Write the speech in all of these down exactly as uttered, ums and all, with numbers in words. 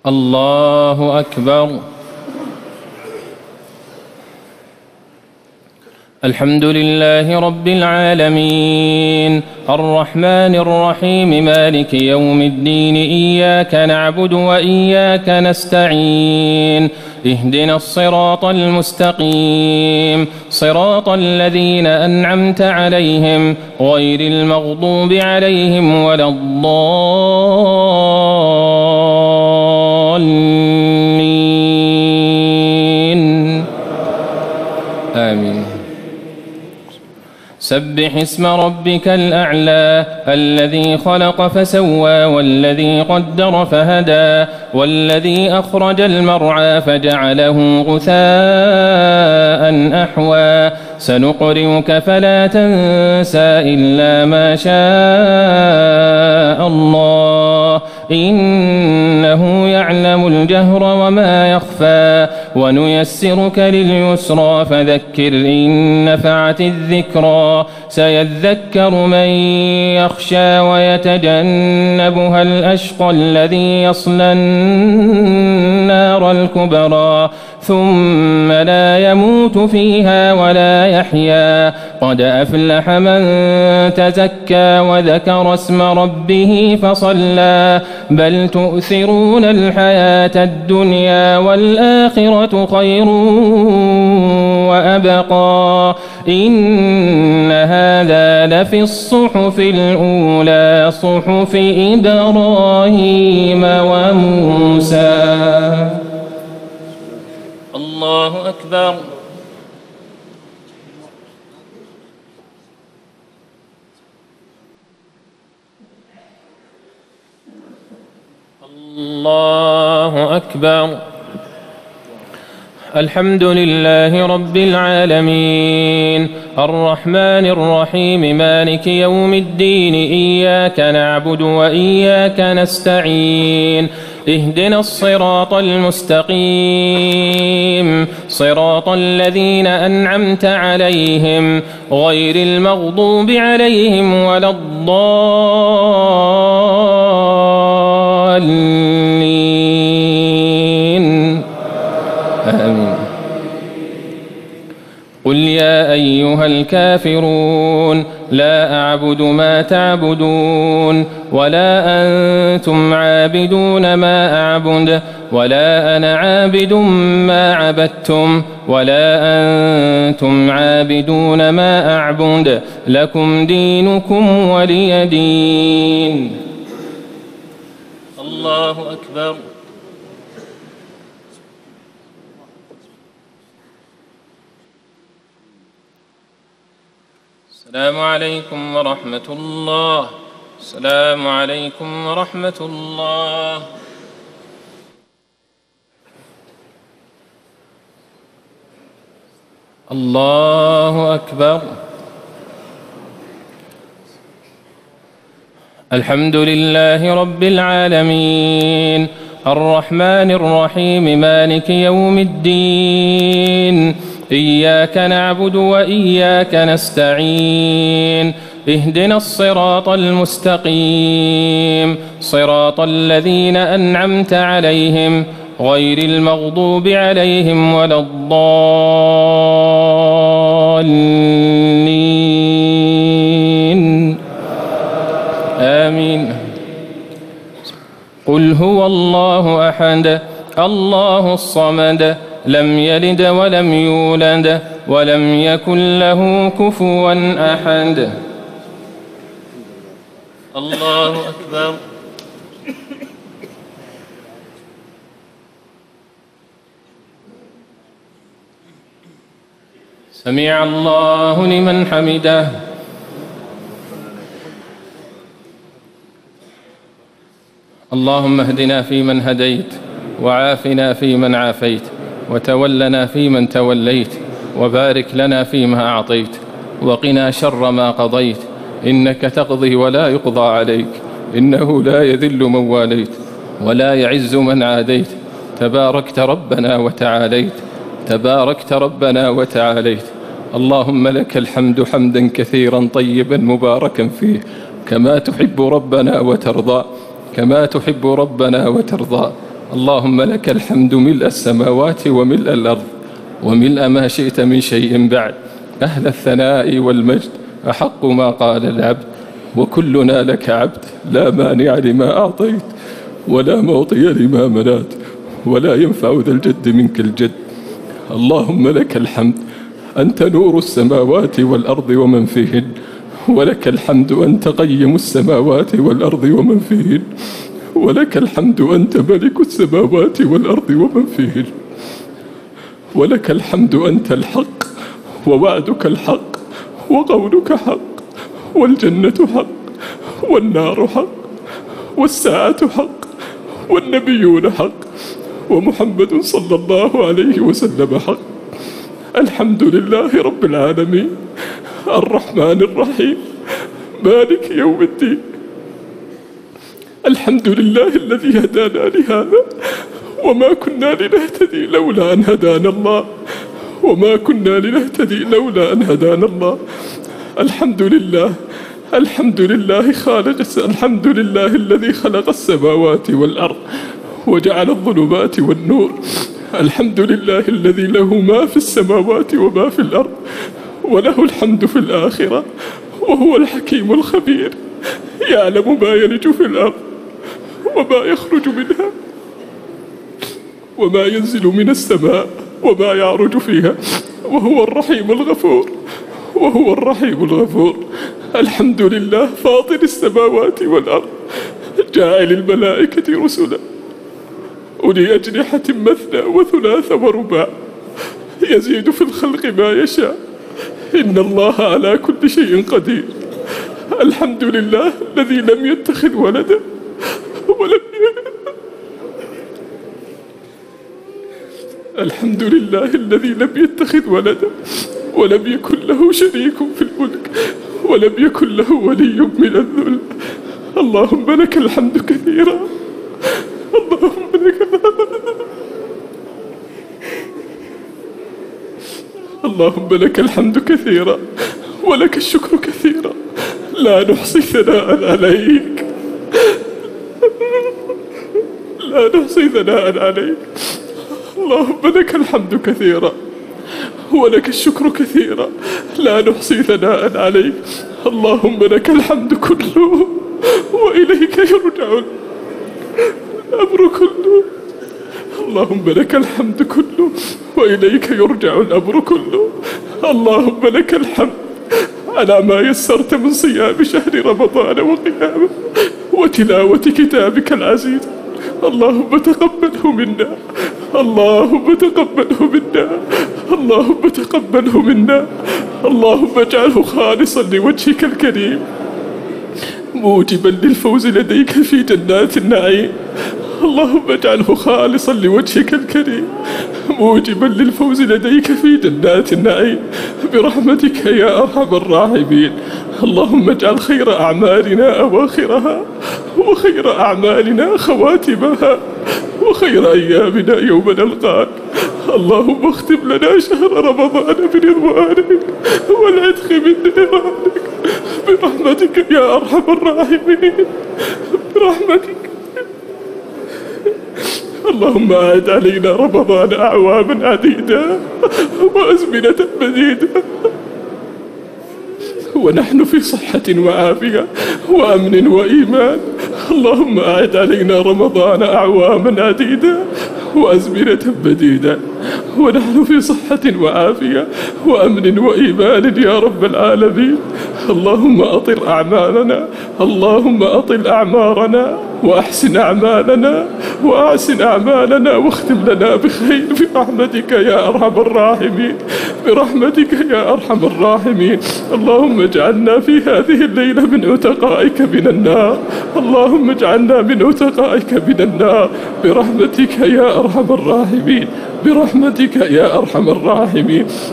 الله أكبر. الحمد لله رب العالمين الرحمن الرحيم مالك يوم الدين إياك نعبد وإياك نستعين اهدنا الصراط المستقيم صراط الذين أنعمت عليهم غير المغضوب عليهم ولا الضالين آمين. سبح اسم ربك الأعلى الذي خلق فسوى والذي قدر فهدى والذي أخرج المرعى فجعله غثاء أحوى سنقرئك فلا تنسى إلا ما شاء الله إنه يعلم الجهر وما يخفى ونيسرك لليسرى فذكر إن نفعت الذكرى سيذكر من يخشى ويتجنبها الأشقى الذي يصلى النار الكبرى ثم لا يموت فيها ولا يحيا قد أفلح من تزكى وذكر اسم ربه فصلى بل تؤثرون الحياة الدنيا والآخرة خير وأبقى إن هذا لفي الصحف الأولى صحف إبراهيم وموسى. الله أكبر. الله أكبر. الحمد لله رب العالمين الرحمن الرحيم مالك يوم الدين إياك نعبد وإياك نستعين اهدنا الصراط المستقيم صراط الذين أنعمت عليهم غير المغضوب عليهم ولا الضالين آمين. قل يا أيها الكافرون لا أعبد ما تعبدون ولا أنتم عابدون ما أعبد ولا أنا عابد ما عبدتم ولا أنتم عابدون ما أعبد لكم دينكم ولي دين. الله أكبر. السلام عليكم ورحمة الله. السلام عليكم ورحمة الله. الله أكبر. الحمد لله رب العالمين الرحمن الرحيم مالك يوم الدين إياك نعبد وإياك نستعين اهدنا الصراط المستقيم صراط الذين أنعمت عليهم غير المغضوب عليهم ولا الضالين آمين. قل هو الله أحد الله الصمد لم يلد ولم يولد ولم يكن له كفوا أحد. الله أكبر. سمع الله لمن حمده. اللهم اهدنا فيمن هديت وعافنا فيمن عافيت وتولنا فيمن توليت وبارك لنا فيما أعطيت وقنا شر ما قضيت إنك تقضي ولا يقضى عليك إنه لا يذل من واليت ولا يعز من عاديت تباركت ربنا وتعاليت تباركت ربنا وتعاليت. اللهم لك الحمد حمدا كثيرا طيبا مباركا فيه كما تحب ربنا وترضى كما تحب ربنا وترضى. اللهم لك الحمد ملء السماوات وملء الأرض وملء ما شئت من شيء بعد، أهل الثناء والمجد، أحق ما قال العبد، وكلنا لك عبد، لا مانع لما أعطيت ولا معطي لما منعت ولا ينفع ذا الجد منك الجد. اللهم لك الحمد، أنت نور السماوات والأرض ومن فيهن، ولك الحمد أنت قيم السماوات والأرض ومن فيهن، ولك الحمد أنت ملك السماوات والأرض ومن فيهن، ولك الحمد أنت الحق، ووعدك الحق، وقولك حق، والجنة حق، والنار حق، والساعة حق، والنبيون حق، ومحمد صلى الله عليه وسلم حق. الحمد لله رب العالمين، الرحمن الرحيم، مالك يوم الدين. الحمد لله الذي هدانا لهذا وما كنا لنهتدي لولا أن هدانا الله، وما كنا لنهتدي لولا أن هدانا الله. الحمد لله، الحمد لله خالق، الحمد لله الذي خلق السماوات والأرض وجعل الظلمات والنور. الحمد لله الذي له ما في السماوات وما في الأرض، وله الحمد في الآخرة، وهو الحكيم الخبير، يعلم ما يلج في الأرض وما يخرج منها وما ينزل من السماء وما يعرج فيها، وهو الرحيم الغفور، وهو الرحيم الغفور. الحمد لله فاطر السماوات والأرض، جاعل الملائكة رسلا أولي أجنحة مثنى وثلاث ورباع، يزيد في الخلق ما يشاء، إن الله على كل شيء قدير. الحمد لله الذي لم يتخذ ولدا ولم الحمد لله الذي لم يتخذ ولدا ولم يكن له شريك في الملك ولم يكن له ولي من الذل. اللهم لك الحمد كثيرا، اللهم لك اللهم لك الحمد كثيرا ولك الشكر كثيرا، لا نحصي ثناء عليك، لا نحصي ثناء عليك. اللهم لك الحمد كثيرا ولك الشكر كثيرا، لا نحصي ثناء عليك. اللهم لك الحمد كله وإليك يرجع الأمر كله. اللهم لك الحمد كله وإليك يرجع الأمر كله. اللهم لك الحمد على ما يسرت من صيام شهر رمضان وقيامه وتلاوة كتابك العزيز. اللهم تقبله منا، اللهم تقبله منا، اللهم تقبله منا. اللهم اجعله خالصا لوجهك الكريم، موجبا للفوز لديك في جنات النعيم. اللهم اجعله خالصا لوجهك الكريم، موجبا للفوز لديك في جنات النعيم، برحمتك يا أرحم الراحمين. اللهم اجعل خير أعمالنا أواخرها، وخير أعمالنا خواتمها، وخير أيامنا يوم نلقاك. اللهم اختم لنا شهر رمضان برضوانك والعتق من نيرانك، برحمتك يا أرحم الراحمين، برحمتك. اللهم أعد علينا رمضان أعواما عديدة وأزمنة مديدة ونحن في صحة وعافية وأمن وإيمان. اللهم أعد علينا رمضان أعواما عديدة وأزمنة مديدة ونحن في صحة وعافية وأمن وإيمان يا رب العالمين. اللهم أطل أعمالنا، اللهم أطل أعمارنا وأحسن أعمالنا وأحسن أعمالنا واختم لنا بخير برحمتك يا أرحم الراحمين، برحمتك يا أرحم الراحمين. اللهم اجعلنا في هذه الليلة من عتقائك من النار، اللهم اجعلنا من عتقائك من النار برحمتك يا أرحم الراحمين، برحمتك يا أرحم الراحمين.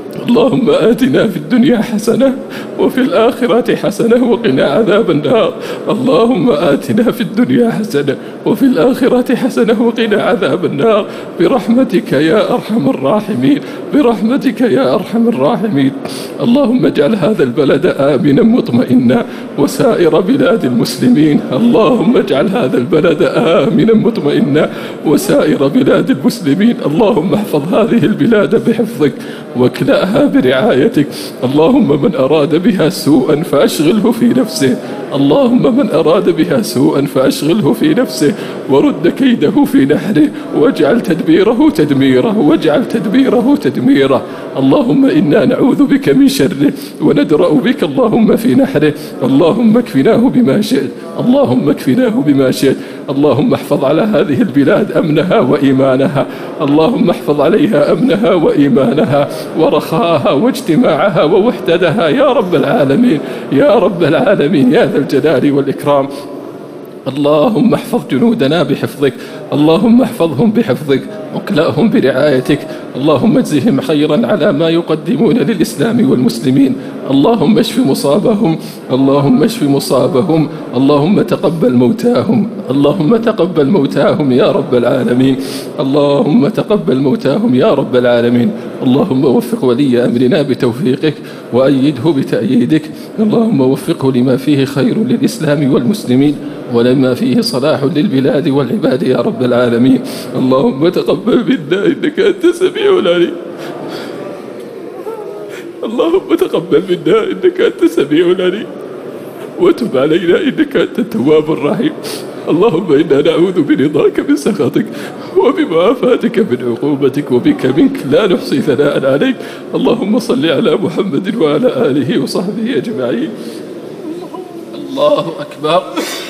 اللهم آتنا في الدنيا حسنة وفي الآخرة حسنة وقنا عذاب النار. اللهم آتنا في الدنيا حسنة وفي الآخرة حسنة وقنا عذاب النار برحمتك يا أرحم الراحمين، برحمتك يا أرحم الراحمين. اللهم اجعل هذا البلد آمنا مطمئنا وسائر بلاد المسلمين. اللهم اجعل هذا البلد آمنا مطمئنا وسائر بلاد المسلمين. اللهم احفظ هذه البلاد بحفظك واكلأها برعايتك. اللهم من أراد بها سوءا فأشغله في نفسه، اللهم من أراد بها سوءا فأشغله في نفسه ورد كيده في نحره واجعل تدبيره تدميره واجعل تدبيره تدميره. اللهم إنا نعوذ بك من شره وندرأ بك اللهم في نحره. اللهم اكفناه بما شئت، اللهم اكفناه بما شئت. اللهم احفظ على هذه البلاد أمنها وإيمانها، اللهم احفظ عليها أمنها وإيمانها ورخاءها واجتماعها ووحدتها يا رب العالمين، يا رب العالمين يا ذا الجلال والإكرام. اللهم احفظ جنودنا بحفظك، اللهم احفظهم بحفظك واكلأهم برعايتك. اللهم اجزهم خيرا على ما يقدمون للإسلام والمسلمين. اللهم اشف مصابهم، اللهم اشف مصابهم. اللهم تقبل موتاهم، اللهم تقبل موتاهم يا رب العالمين، اللهم تقبل موتاهم يا رب العالمين. اللهم وفق ولي أمرنا بتوفيقك وأيده بتأييدك. اللهم وفقه لما فيه خير للإسلام والمسلمين ولما فيه صلاح للبلاد والعباد يا رب العالمين. اللهم تقبل منا إنك أنت السميع العليم، اللهم تقبل منا إنك أنت السميع العليم وتب علينا إنك أنت التواب الرحيم. اللهم إنا نعوذ برضاك من سخطك وبمعافاتك من عقوبتك وبك منك لا نحصي ثناء عليك. اللهم صل على محمد وعلى آله وصحبه أجمعين. الله أكبر.